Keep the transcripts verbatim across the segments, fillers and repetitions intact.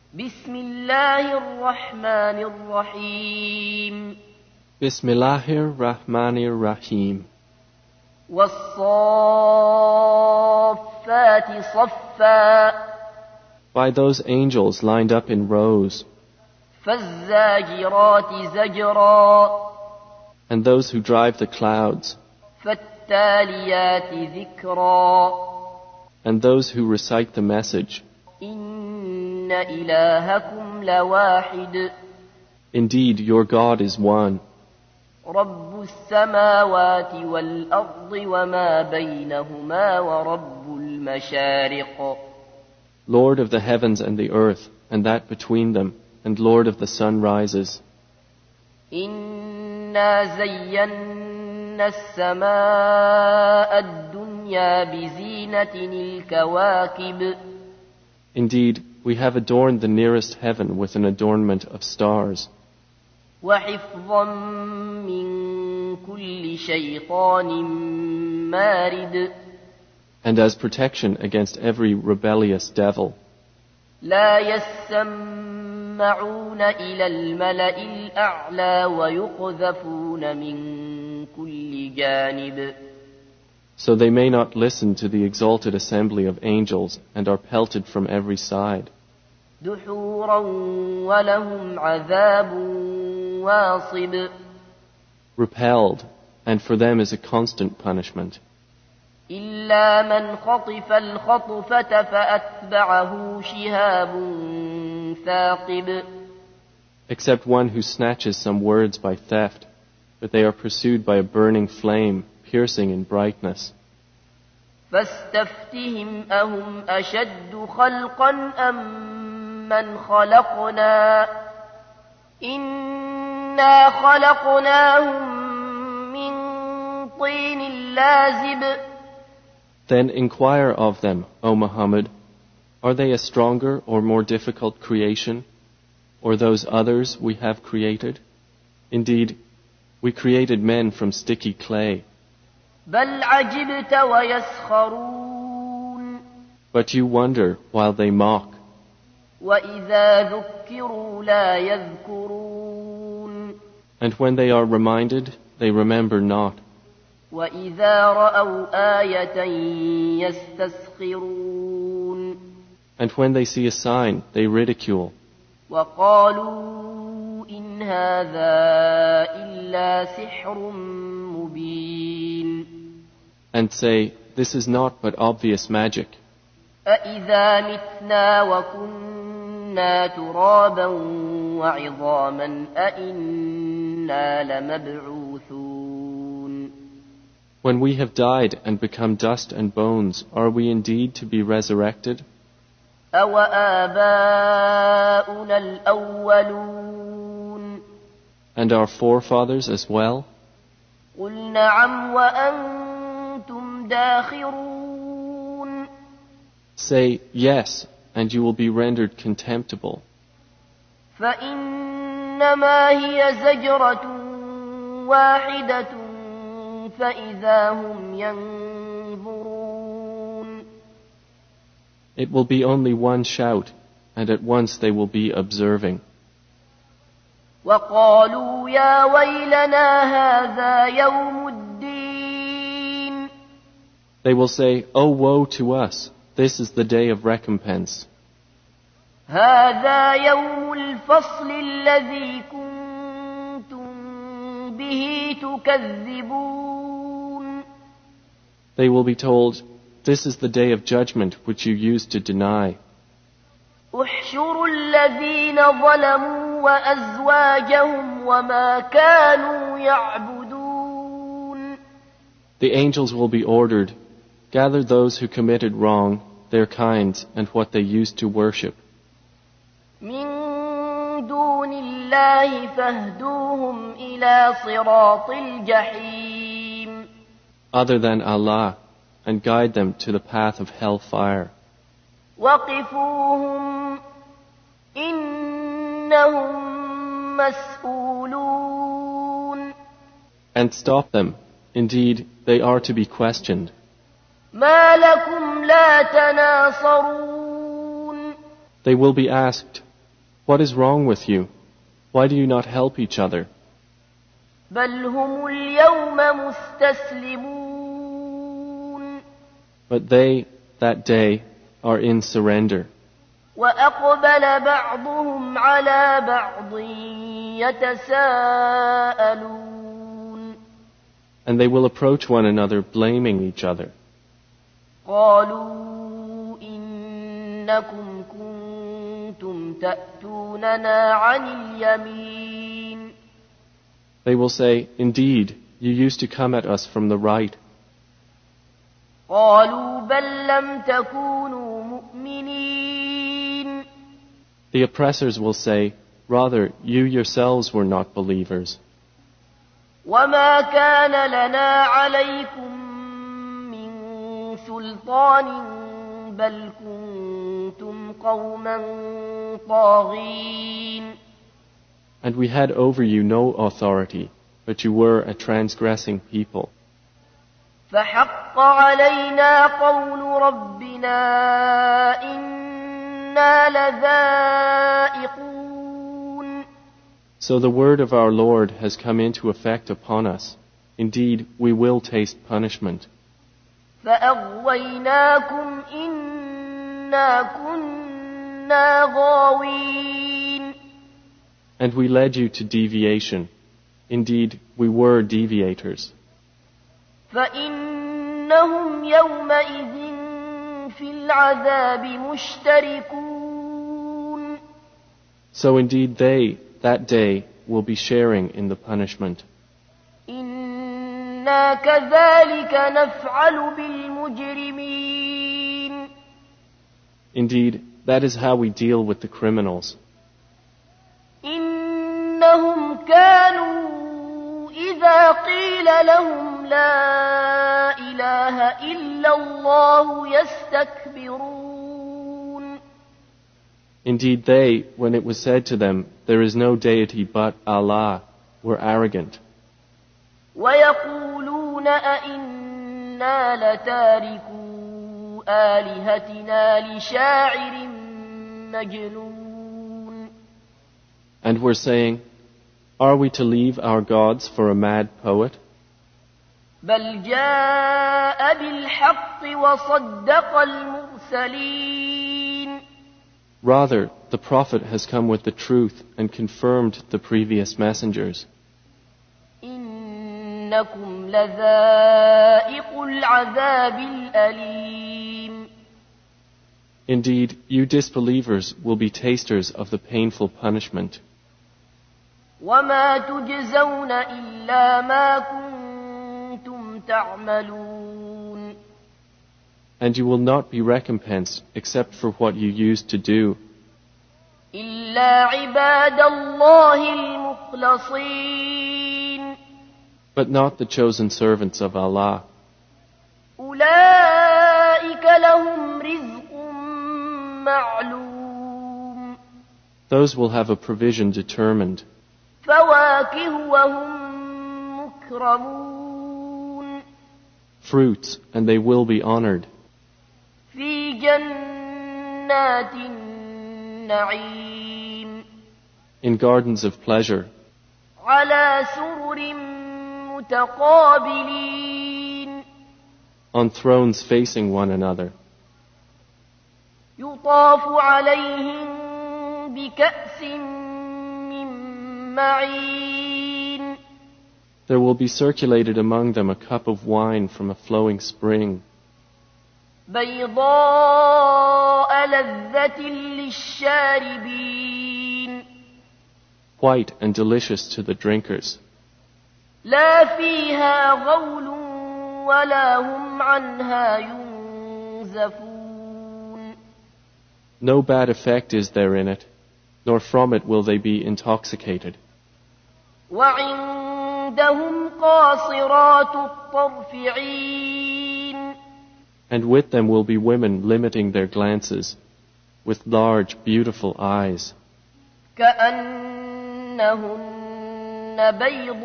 بسم الله الرحمن الرحيم Bismillahir Rahmanir Rahim. والصافات صفا By those angels lined up in rows, فالزاجرات زجرا and those who drive the clouds, فالتاليات ذكرا and those who recite the message. إن إلهكم لواحد Indeed, your God is one, رب السماوات والأرض وما بينهما ورب المشارق Lord of the heavens and the earth, and that between them, and Lord of the sunrises. إنا زينا السماء الدنيا بزينة الكواكب Indeed, we have adorned the nearest heaven with an adornment of stars, وحفظا من كل شيطان مارد and as protection against every rebellious devil. لا يسمعون إلى الملأ الأعلى ويقذفون من كل جانب So they may not listen to the exalted assembly of angels and are pelted from every side. دحورا ولهم عذاب واصب Repelled, and for them is a constant punishment. إلا من خطف الخطفة فأتبعه شهاب ثاقب Except one who snatches some words by theft, but they are pursued by a burning flame, piercing in brightness. فاستفتهم أهم أشد خلقا أم من خلقنا إنا خلقناهم من طين لازب Then inquire of them, O Muhammad, are they a stronger or more difficult creation, or those others we have created? Indeed, we created men from sticky clay. بل عجبت ويسخرون But you wonder while they mock, وإذا ذكروا لا يذكرون and when they are reminded, they remember not. وإذا رأوا آية يستسخرون And when they see a sign, they ridicule, وقالوا إن هذا إلا سحر مبين and say, this is not but obvious magic. أإذا متنا وكنا ترابا وعظاما أإنا لمبعوثون When we have died and become dust and bones, are we indeed to be resurrected? أوآباؤنا الأولون And our forefathers as well? قل نعم وأنتم داخرون Say, yes, and you will be rendered contemptible. فإنما هي زجرة واحدة فإذا هم ينظرون It will be only one shout, and at once they will be observing. وقالوا يا ويلنا هذا يوم الدين They will say, oh woe to us, this is the day of recompense. هذا يوم الفصل الذي كنتم به تكذبون They will be told, this is the day of judgment which you used to deny. احشروا الذين ظلموا وأزواجهم وما كانوا يعبدون The angels will be ordered, gather those who committed wrong, their kinds, and what they used to worship. من دون الله فاهدوهم إلى صراط الجحيم Other than Allah, and guide them to the path of hellfire. وقفوهم إنهم مسؤولون And stop them. Indeed, they are to be questioned. ما لكم لا تناصرون They will be asked, What is wrong with you? Why do you not help each other? بل هم اليوم مستسلمون But they, that day, are in surrender. وأقبل بعضهم على بعض يتساءلون And they will approach one another blaming each other. قالوا إنكم كنتم تأتوننا عن اليمين They will say, Indeed, you used to come at us from the right. قالوا بل لم تكونوا مؤمنين The oppressors will say, Rather, you yourselves were not believers. وما كان لنا عليكم من سلطان بل كنتم قوما طاغين And we had over you no authority, but you were a transgressing people. فحق علينا قول ربنا إنا لذائقون So the word of our Lord has come into effect upon us. Indeed, we will taste punishment. فأغويناكم إنا كنا غاوين And we led you to deviation. Indeed, we were deviators. فإنهم يومئذ في العذاب مشتركون So indeed they, that day, will be sharing in the punishment. إنا كذلك نفعل بالمجرمين Indeed, that is how we deal with the criminals. إنهم كانوا إذا قيل لهم لا إله إلا الله يستكبرون Indeed they, when it was said to them, There is no deity but Allah, were arrogant. ويقولون أئنا لتاركو آلهتنا لشاعر مجنون And were saying, Are we to leave our gods for a mad poet? بل جاء بالحق وصدق المرسلين Rather, the Prophet has come with the truth and confirmed the previous messengers. إنكم لذائق العذاب الأليم Indeed, you disbelievers will be tasters of the painful punishment. وما تجزون إلا ما كنتم تعملون And you will not be recompensed except for what you used to do. إلا عباد الله المخلصين But not the chosen servants of Allah. أولئك لهم رزق معلوم Those will have a provision determined. فواكه وهم مكرمون Fruits, and they will be honored. في جنات النعيم In gardens of pleasure, على سرر متقابلين on thrones facing one another. يطاف عليهم بكأس من معين There will be circulated among them a cup of wine from a flowing spring, بيضاء لذة للشاربين white and delicious to the drinkers. لا فيها غول ولا هم عنها ينزفون No bad effect is there in it, nor from it will they be intoxicated. وعندهم قاصرات الطرف عين And with them will be women limiting their glances, with large, beautiful eyes, كأنهن بيض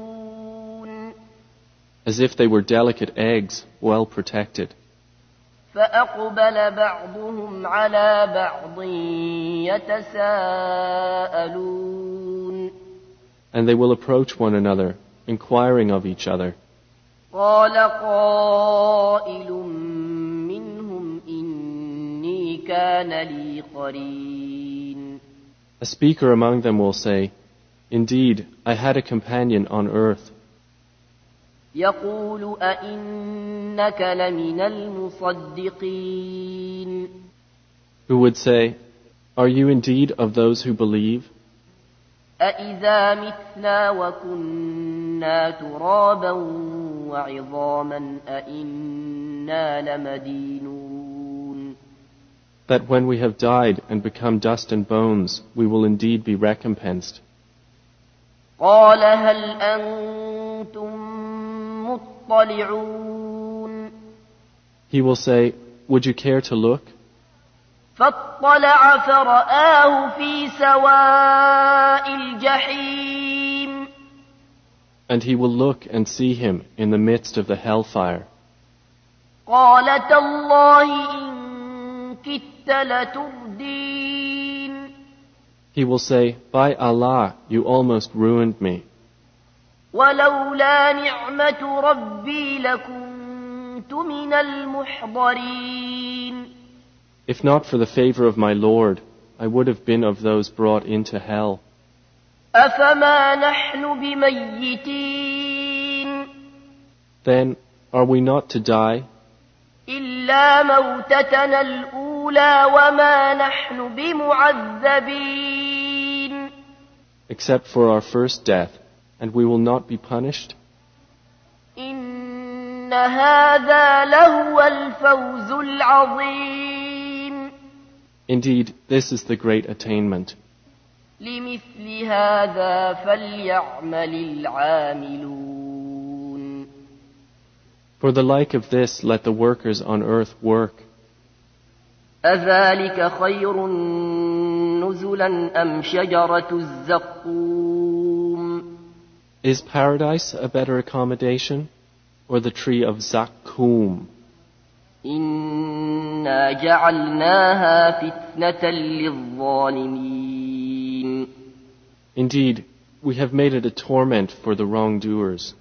مكنون as if they were delicate eggs, well protected. فأقبل بعضهم على بعض يتساءلون. And they will approach one another, inquiring of each other. قال قائل منهم إني كان لي قرين. A speaker among them will say, Indeed, I had a companion on earth. يقول أئنك لمن المصدقين. Who would say, Are you indeed of those who believe? أإذا متنا وكنا ترابا وعظاما أإنا لمدينون. That when we have died and become dust and bones, we will indeed be recompensed. قال هل أنتم مطلعون. He will say, Would you care to look? فاطلع فرآه في سواء الجحيم. And he will look and see him in the midst of the hellfire. قال تالله إن كدت لتردين. He will say, By Allah, you almost ruined me. ولولا نعمة ربي لكنت من المحضرين. If not for the favor of my Lord, I would have been of those brought into hell. أفما نحن بميتين. Then, are we not to die? إلا موتتنا الأولى وما نحن بمعذبين. Except for our first death, and we will not be punished? إن هذا لهو الفوز العظيم. Indeed, this is the great attainment. لمثل هذا فليعمل العاملون. For the like of this, let the workers on earth work. أذلك خير نزلا أم شجرة الزقوم. Is paradise a better accommodation, or the tree of Zakkum? إنا جعلناها فتنة للظالمين. Indeed, we have made it a torment for the wrongdoers.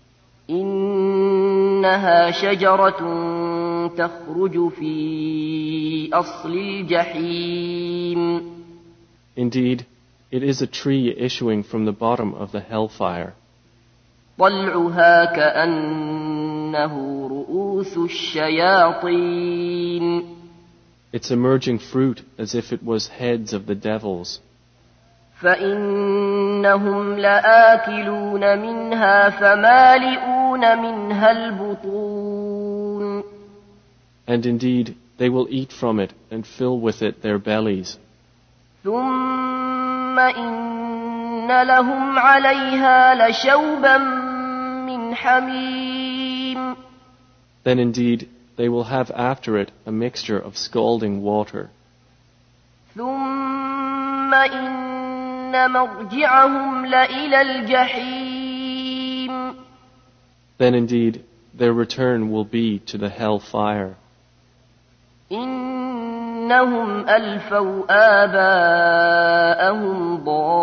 إنها شجرة تخرج في أصل الجحيم. Indeed, it is a tree issuing from the bottom of the hellfire. طلعها كأنه رؤوس الشياطين. Its emerging fruit as if it was heads of the devils. فإنهم لآكلون منها فمالئون منها البطون. And indeed, they will eat from it and fill with it their bellies. ثم إن لهم عليها لشوبا من حميم. Then indeed, they will have after it a mixture of scalding water. ثم إن مرجعهم لإلى الجحيم. Then indeed, their return will be to the hell fire. إنهم ألفوا آباءهم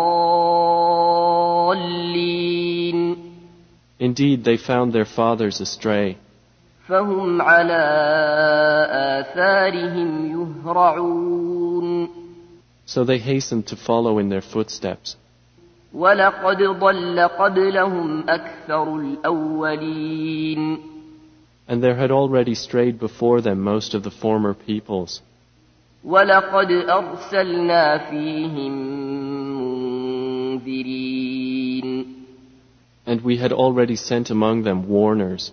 ضالين. Indeed, they found their fathers astray. فهم على آثارهم يهرعون. So they hastened to follow in their footsteps. ولقد ضل قبلهم أكثر الأولين. And there had already strayed before them most of the former peoples. وَلَقَدْ أَرْسَلْنَا فِيهِمْ مُنذِرِينَ. And we had already sent among them warners.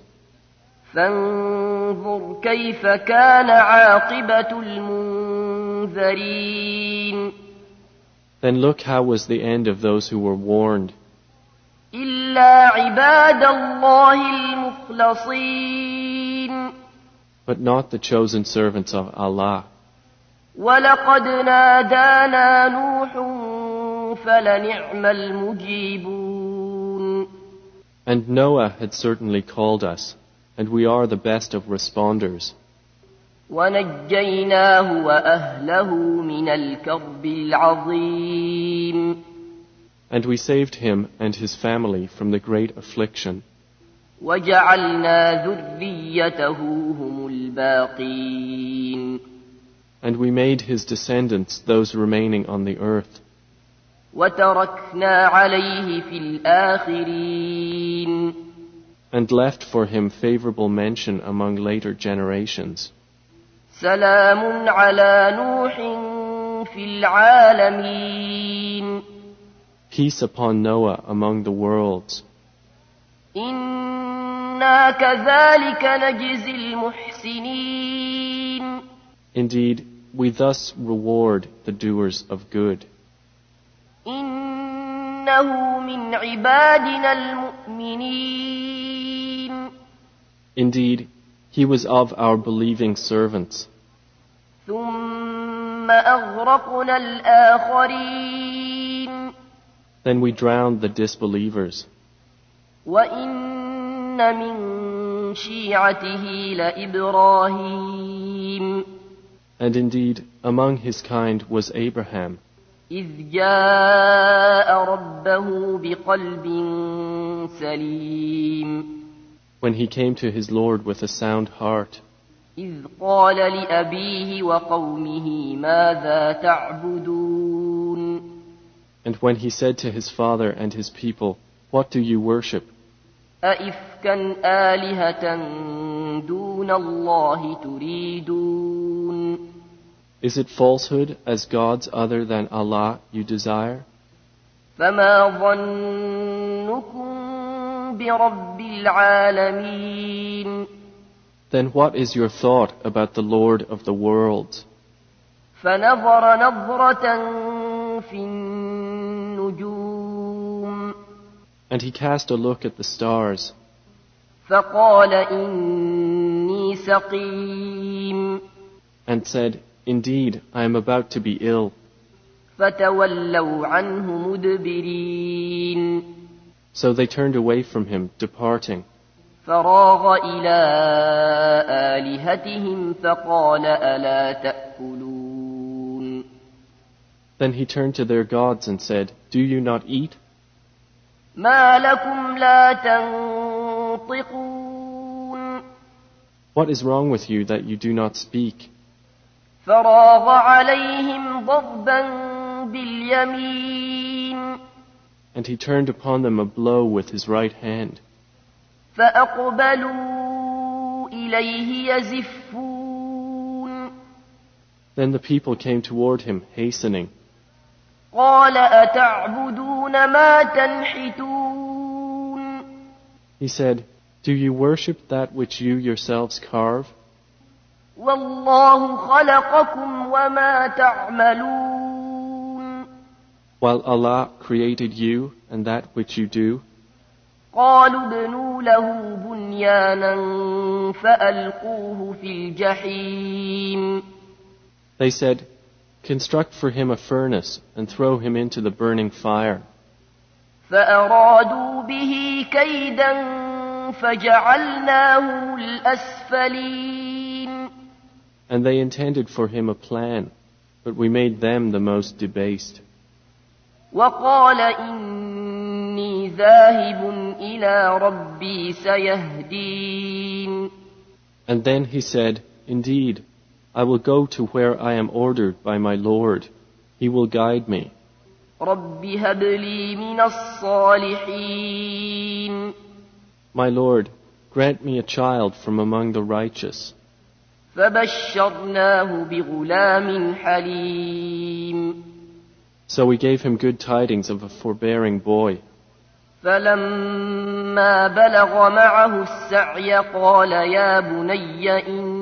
فَانظُرْ كَيْفَ كَانَ عَاقِبَةُ الْمُنذَرِينَ. Then look how was the end of those who were warned. إِلَّا عِبَادَ اللَّهِ الْمُخْلَصِينَ. But not the chosen servants of Allah. وَلَقَدْ نَادَانَا نُوحٌ فَلَنِعْمَ الْمُجِيبُونَ. And Noah had certainly called us, and we are the best of responders. ونجيناه وأهله من الكرب العظيم. And we saved him and his family from the great affliction. وجعلنا ذريته هم الباقين. And we made his descendants those remaining on the earth. وتركنا عليه في الآخرين. And left for him favorable mention among later generations. سلام على نوح في العالمين. Peace upon Noah among the worlds. إنا كذلك نجزي المحسنين. Indeed, we thus reward the doers of good. إنه من عبادنا المؤمنين. Indeed, he was of our believing servants. ثم أغرقنا الآخرين. Then we drowned the disbelievers. وإن من شيعته لإبراهيم. And indeed, among his kind was Abraham, إذ جاء ربه بقلب سليم. when he came to his Lord with a sound heart, إذ قال لأبيه وقومه ماذا تعبدون. and when he said to his father and his people, "What do you worship? أئفكا آلهة دون الله تريدون. Is it falsehood as gods other than Allah you desire? فما ظنكم برب العالمين. Then what is your thought about the Lord of the worlds?" فنظر نظرة في النجوم. And he cast a look at the stars, فقال إني سقيم. and said, "Indeed, I am about to be ill." فتولوا عنه مدبرين. So they turned away from him, departing. فراغ إلى آلهتهم فقال ألا تأكلون. Then he turned to their gods and said, "Do you not eat? ما لكم لا تنطقون. What is wrong with you that you do not speak?" فراغ عليهم ضربا باليمين. And he turned upon them a blow with his right hand. فأقبلوا إليه يزفون. Then the people came toward him, hastening. قال أتعبدون ما تنحتون. He said, "Do you worship that which you yourselves carve? والله خلقكم وما تعملون. While Allah created you and that which you do." قالوا ابنوا له بنيانا فألقوه في الجحيم. They said, "Construct for him a furnace and throw him into the burning fire." فأرادوا به كيدا فجعلناهم الأسفلين. And they intended for him a plan, but we made them the most debased. وقال إني ذاهب إلى ربي سيهدين. And then he said, "Indeed, I will go to where I am ordered by my Lord. He will guide me. رب هب لي من الصالحين. My Lord, grant me a child from among the righteous." فبشرناه بغلام حليم. So we gave him good tidings of a forbearing boy. فلما بلغ معه السعي قال يا بني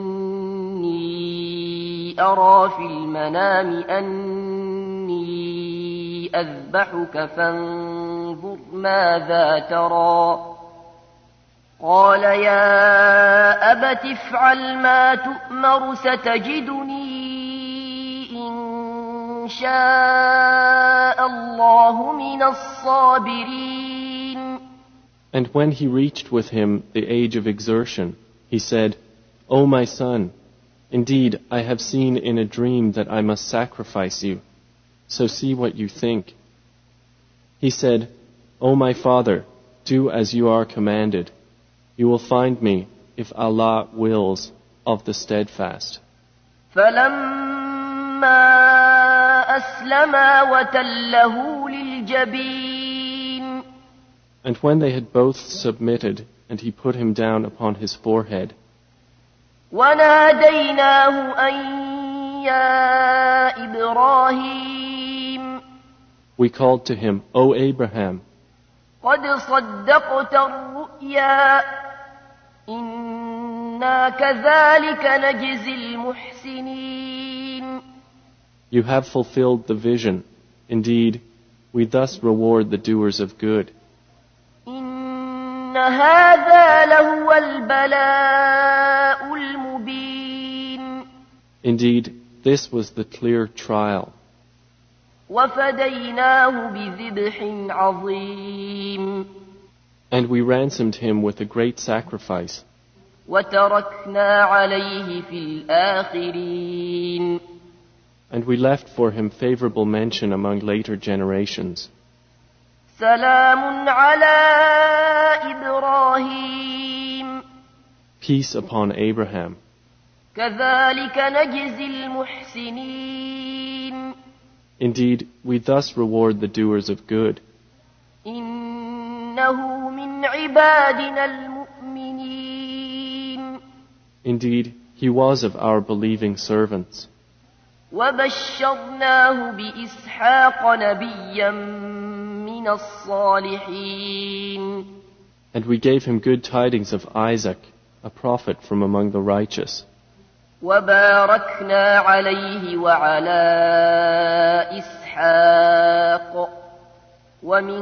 إني أرى في المنام أني أذبحك فانظر ماذا ترى. قال يا أبت افعل ما تؤمر ستجدني إن شاء الله من الصابرين. And when he reached with him the age of exertion, he said, "O my son, Indeed, I have seen in a dream that I must sacrifice you, so see what you think. He said, O my father, do as you are commanded. You will find me, if Allah wills, of the steadfast. فلما أسلما وتله للجبين. And when they had both submitted, and he put him down upon his forehead, وناديناه أن يا إبراهيم. We called to him, O Abraham, قد صدقت الرؤيا إنا كذلك نجزي المحسنين. You have fulfilled the vision. Indeed, we thus reward the doers of good. إن هذا لهو البلاء المبين. Indeed, this was the clear trial. وفديناه بذبح عظيم. And we ransomed him with a great sacrifice. وتركنا عليه في الآخرين. And we left for him favorable mention among later generations. سلام على إبراهيم. Peace upon Abraham. كذلك نجزي المحسنين. Indeed, we thus reward the doers of good. إنه من عبادنا المؤمنين. Indeed, he was of our believing servants. وبشرناه بإسحاق نبيا من الصالحين. And we gave him good tidings of Isaac, a prophet from among the righteous. وباركنا عليه وعلى إسحاق ومن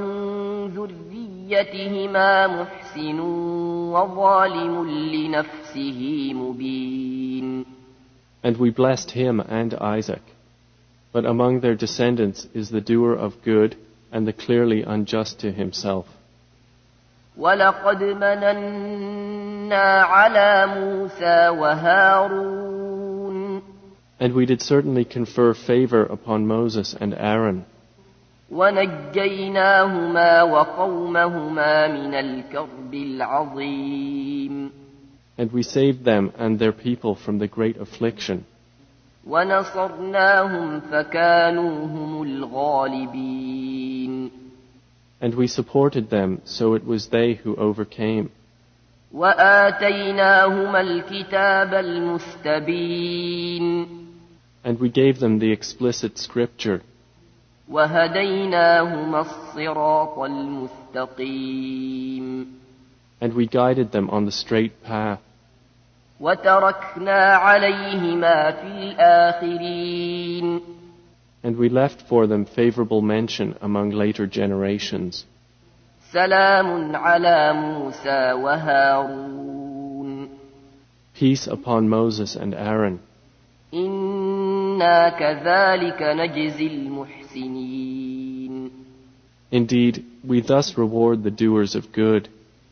ذريتهما محسن وظالم لنفسه مبين. And we blessed him and Isaac. But among their descendants is the doer of good and the clearly unjust to himself. وَلَقَدْ مَنَنَّا عَلَى مُوسَى وَهَارُونَ. And we did certainly confer favor upon Moses and Aaron. وَنَجَّيْنَاهُمَا وَقَوْمَهُمَا مِنَ الْكَرْبِ الْعَظِيمِ. And we saved them and their people from the great affliction. وَنَصَرْنَاهُمْ فَكَانُوا هُمُ الْغَالِبِينَ. And we supported them, so it was they who overcame. وَآتَيْنَاهُمَا الْكِتَابَ الْمُسْتَبِينَ. And we gave them the explicit scripture. وَهَدَيْنَاهُمَا الصِّرَاطَ الْمُسْتَقِيمَ. And we guided them on the straight path. وَتَرَكْنَا عَلَيْهِمَا فِي الْآخِرِينَ. And we left for them favorable mention among later generations. سَلَامٌ عَلَى مُوسَى وَهَارُونَ. Peace upon Moses and Aaron. إِنَّا كَذَلِكَ نَجْزِي الْمُحْسِنِينَ. Indeed, we thus reward the doers of good.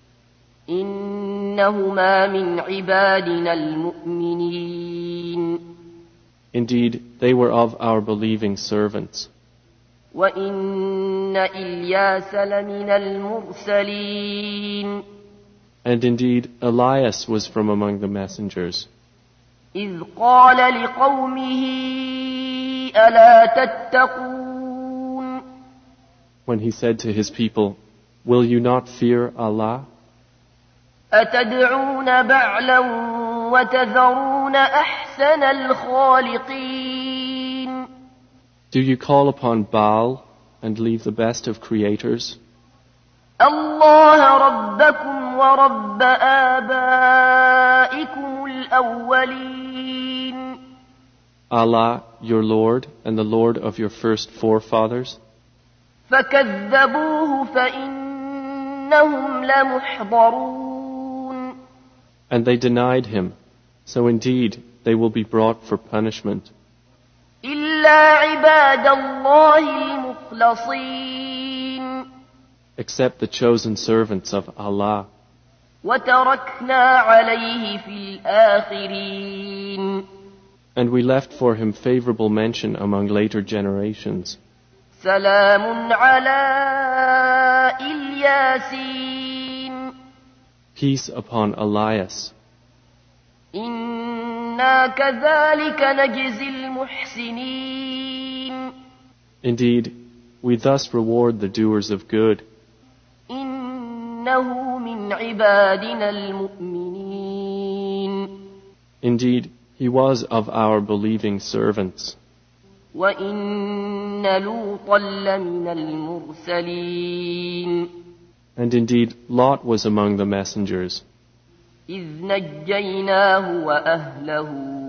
إِنَّهُمَا مِنْ عِبَادِنَا الْمُؤْمِنِينَ. Indeed, they were of our believing servants. وَإِنَّ إِلْيَاسَ لَمِنَ الْمُرْسَلِينَ. And indeed, Elias was from among the messengers. إِذْ قَالَ لِقَوْمِهِ أَلَا تَتَّقُونَ. When he said to his people, Will you not fear Allah? أَتَدْعُونَ بَعْلًا وَتَذَرُونَ أَحْسَنَ الْخَالِقِينَ. Do you call upon Baal and leave the best of creators? اللَّهَ رَبَّكُمْ وَرَبَّ آبَائِكُمُ الْأَوَّلِينَ. Allah, your Lord, and the Lord of your first forefathers? فَكَذَّبُوهُ فَإِنَّهُمْ لَمُحْضَرُونَ. And they denied him, so indeed they will be brought for punishment. إِلَّا عِبَادَ اللَّهِ الْمُخْلَصِينَ. Except the chosen servants of Allah. وَتَرَكْنَا عَلَيْهِ فِي الْآخِرِينَ. And we left for him favorable mention among later generations. سلام على الياسين Peace upon Elias. إنا كذلك نجزي المحسنين Indeed, we thus reward the doers of good. إنه من عبادنا المؤمنين Indeed, he was of our believing servants. وإن لوطا لمن المرسلين And indeed, Lot was among the messengers. إذ نجيناه وأهله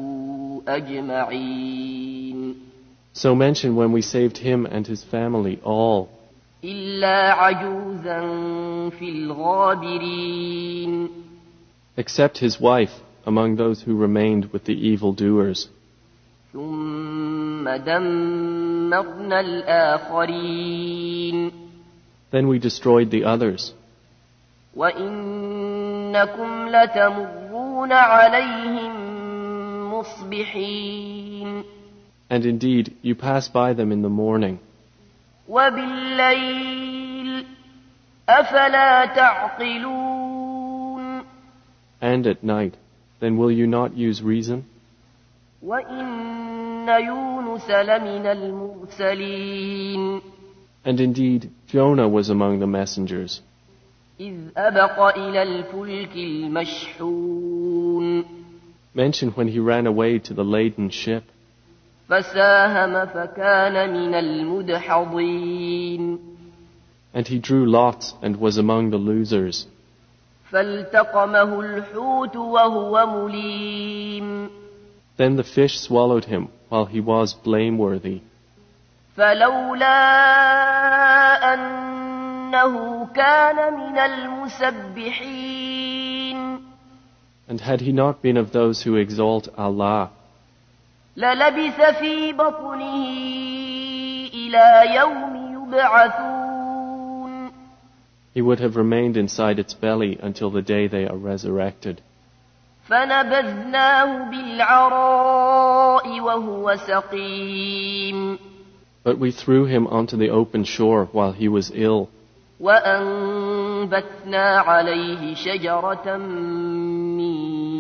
أجمعين So mention when we saved him and his family all, إلا عجوزا في الغابرين except his wife among those who remained with the evildoers. ثم دمرنا الآخرين Then we destroyed the others. وإنكم لتمرون عليهم مصبحين And indeed, you pass by them in the morning. وبالليل أفلا تعقلون And at night. Then will you not use reason? وإن يونس لمن المرسلين And indeed, Jonah was among the messengers. إذ أبق إلى الفلك المشحون Mention when he ran away to the laden ship. فساهم فكان من المدحضين And he drew lots and was among the losers. فالتقمه الحوت وهو مليم Then the fish swallowed him while he was blameworthy. فلولا أنه كان من المسبحين And had he not been of those who exalt Allah, للبث في بطنه إلى يوم يبعثون he would have remained inside its belly until the day they are resurrected. فنبذناه بالعراء وهو سقيم But we threw him onto the open shore while he was ill, وأنبتنا عليه شجرة من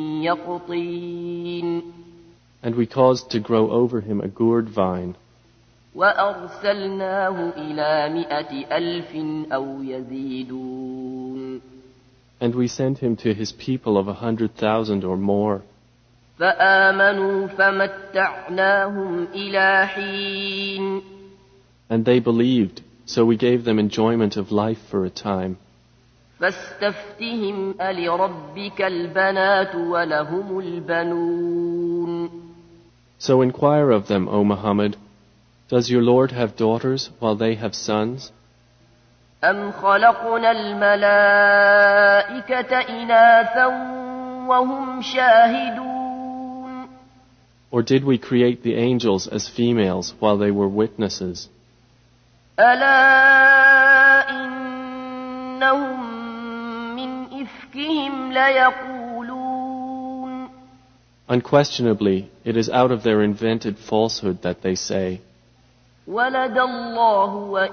يقطين and we caused to grow over him a gourd vine, وأرسلناه إلى مئة ألف أو يزيدون and we sent him to his people of a hundred thousand or more. فآمنوا فمتعناهم إلى حين And they believed, so we gave them enjoyment of life for a time. فاستفتهم ألربك البنات ولهم البنون So inquire of them, O Muhammad, does your Lord have daughters while they have sons? أم خلقنا الملائكة إناثا وهم شاهدون Or did we create the angels as females while they were witnesses? ألا إنهم من إفكهم ليقولون Unquestionably, it is out of their invented falsehood that they say, ولد الله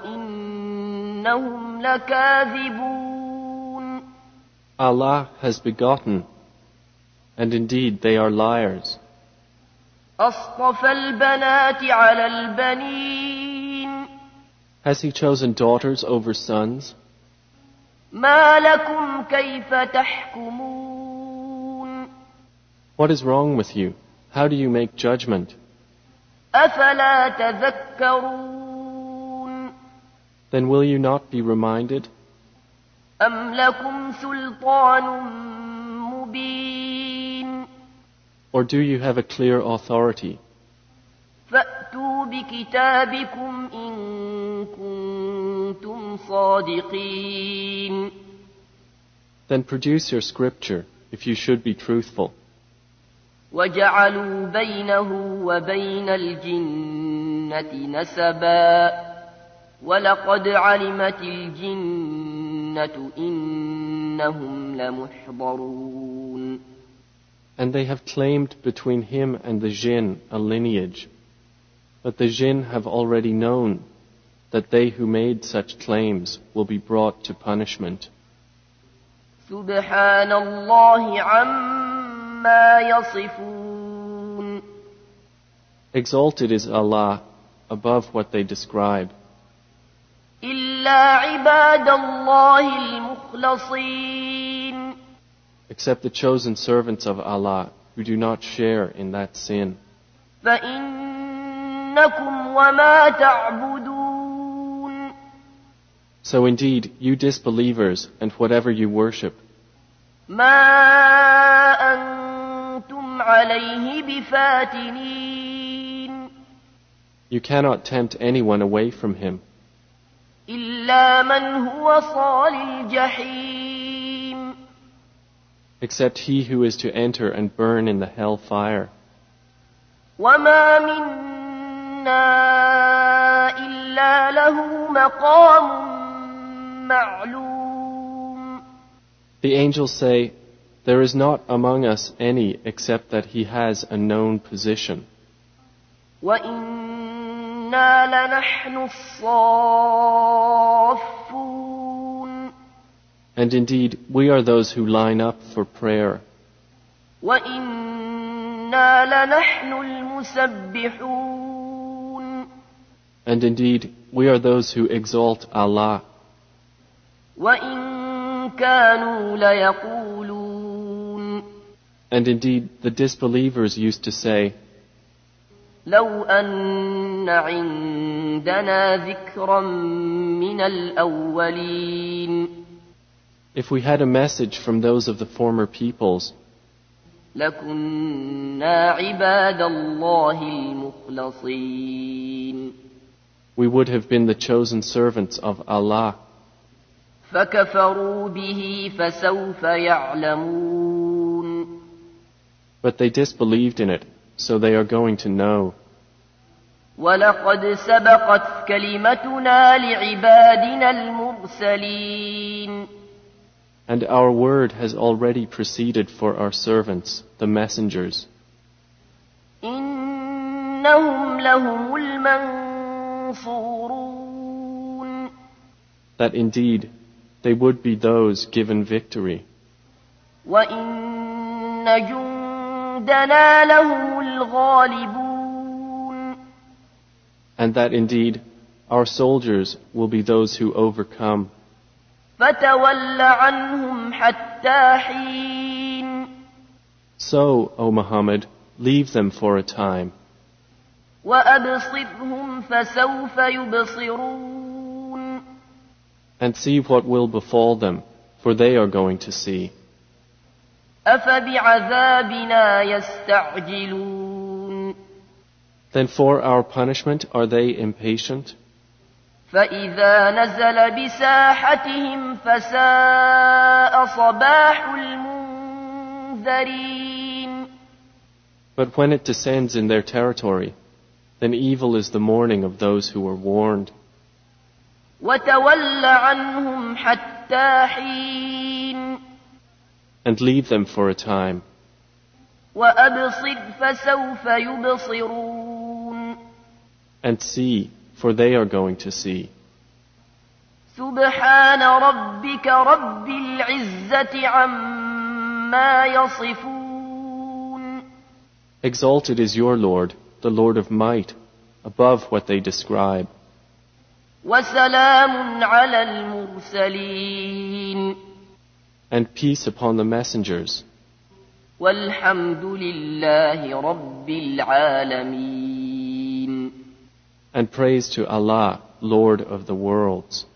وإنهم لكاذبون Allah has begotten, and indeed they are liars. أصطفى البنات على البنين Has he chosen daughters over sons? ما لكم كيف تحكمون What is wrong with you? How do you make judgment? أفلا تذكرون Then will you not be reminded? أم لكم سلطان مبين Or do you have a clear authority? فأتوا بكتابكم إن كنتم صادقين Then produce your scripture, if you should be truthful. وجعلوا بينه وبين الجنة نسبا ولقد علمت الجنة إنهم لمحضرون And they have claimed between him and the jinn a lineage. But the jinn have already known that they who made such claims will be brought to punishment. سبحان الله عما يصفون. Exalted is Allah above what they describe. إلا عباد الله المخلصين. Except the chosen servants of Allah who do not share in that sin. فإنكم وما تعبدون. So indeed, you disbelievers and whatever you worship, ما أنتم عليه بفاتنين. you cannot tempt anyone away from him, إلا من هو صال الجحيم. except he who is to enter and burn in the hell fire. وما منا إلا له مقام معلوم. The angels say, there is not among us any except that he has a known position. وإنا لنحن الصافون. And indeed, we are those who line up for prayer. وإنا لنحن المسبحون. And indeed, we are those who exalt Allah. وإن كانوا ليقولون. And indeed, the disbelievers used to say, لو أن عندنا ذكرا من الأولين. if we had a message from those of the former peoples, لكنا عباد الله المخلصين. we would have been the chosen servants of Allah. فكفروا به فسوف يعلمون. But they disbelieved in it, so they are going to know. ولقد سبقت كلمتنا لعبادنا المرسلين. And our word has already proceeded for our servants, the messengers. إنهم لهم المنصورون. That indeed, they would be those given victory. وإن جندنا لهم الغالبون. And that indeed, our soldiers will be those who overcome. فتول عنهم حتى حين. So, O Muhammad, leave them for a time. وأبصرهم فسوف يبصرون. And see what will befall them, for they are going to see. أفبعذابنا يستعجلون. Then for our punishment are they impatient? فإذا نزل بساحتهم فساء صباح المنذرين. But when it descends in their territory, then evil is the morning of those who were warned. وتول عنهم حتى حين. And leave them for a time. وأبصر فسوف يبصرون. And see, for they are going to see. سبحان ربك رب العزة عما يصفون. Exalted is your Lord, the Lord of might, above what they describe. وسلام على المرسلين. And peace upon the messengers. والحمد لله رب العالمين. And praise to Allah, Lord of the worlds.